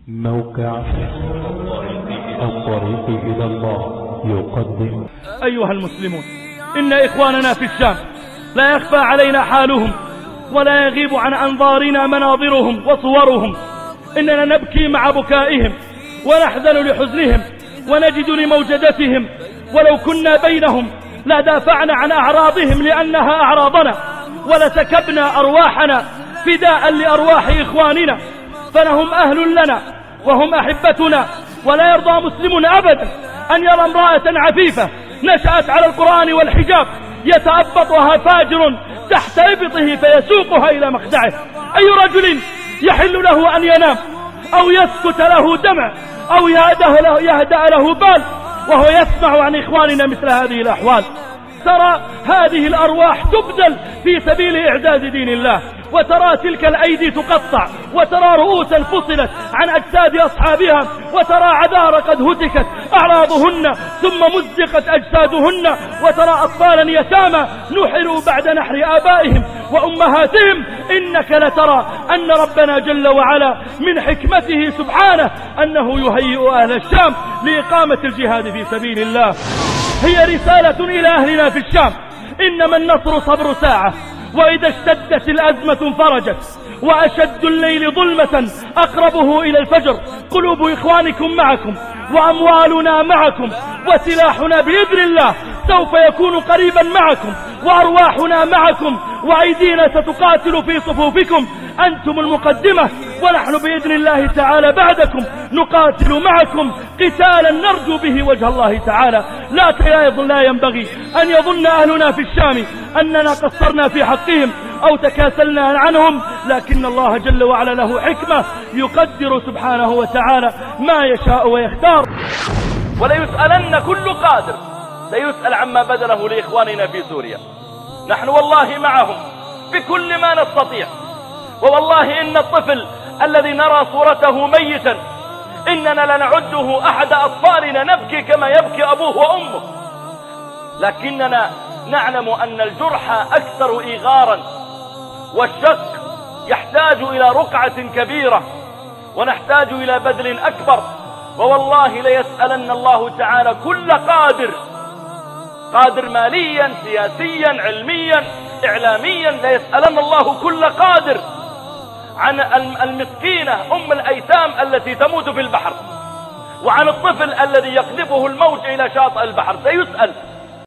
موقع الطريق إلى الله يقدم. أيها المسلمون، إن إخواننا في الشام لا يخفى علينا حالهم ولا يغيب عن أنظارنا مناظرهم وصورهم. إننا نبكي مع بكائهم ونحزن لحزنهم ونجد لموجدتهم، ولو كنا بينهم لدافعنا عن أعراضهم لأنها أعراضنا، ولسكبنا أرواحنا فداء لأرواح إخواننا، فنهم أهل لنا وهم أحبتنا. ولا يرضى مسلم أبدا أن يرى امرأة عفيفة نشأت على القرآن والحجاب يتأبطها فاجر تحت إبطه فيسوقها إلى مخدعه. أي رجل يحل له أن ينام أو يسكت له دمع أو يهدأ له بال وهو يسمع عن إخواننا مثل هذه الأحوال؟ ترى هذه الأرواح تبذل في سبيل إعزاز دين الله، وترى تلك الأيدي تقطع، وترى رؤوسا فصلت عن أجساد أصحابها، وترى عذار قد هتكت أعراضهن ثم مزقت أجسادهن، وترى أطفالا يتامى نحروا بعد نحر آبائهم وأمهاتهم. إنك لترى أن ربنا جل وعلا من حكمته سبحانه أنه يهيئ أهل الشام لإقامة الجهاد في سبيل الله. هي رسالة إلى أهلنا في الشام: إنما النصر صبر ساعة، وإذا اشتدت الأزمة انفرجت، وأشد الليل ظلمة أقربه إلى الفجر. قلوب إخوانكم معكم، وأموالنا معكم، وسلاحنا بإذن الله سوف يكون قريبا معكم، وأرواحنا معكم، وأيدينا ستقاتل في صفوفكم. أنتم المقدمة، ونحن بإذن الله تعالى بعدكم نقاتل معكم قتالا نرجو به وجه الله تعالى. لا ينبغي أن يظن أهلنا في الشام أننا قصرنا في حقهم أو تكاسلنا عنهم، لكن الله جل وعلا له حكمة يقدر سبحانه وتعالى ما يشاء ويختار. وليسألن كل قادر، سيسأل عما بذله لإخواننا في سوريا. نحن والله معهم بكل ما نستطيع، ووالله إن الطفل الذي نرى صورته ميتا إننا لنعده أحد أطفالنا نبكي كما يبكي أبوه وأمه، لكننا نعلم أن الجرح أكثر إيغارا، والشق يحتاج إلى رقعة كبيرة، ونحتاج إلى بذل أكبر. ووالله ليسألن الله تعالى كل قادر ماليا سياسيا علميا إعلاميا، ليسألن الله كل قادر عن المسكينة أم الأيتام التي تموت في البحر، وعن الطفل الذي يقذفه الموج إلى شاطئ البحر. سيسأل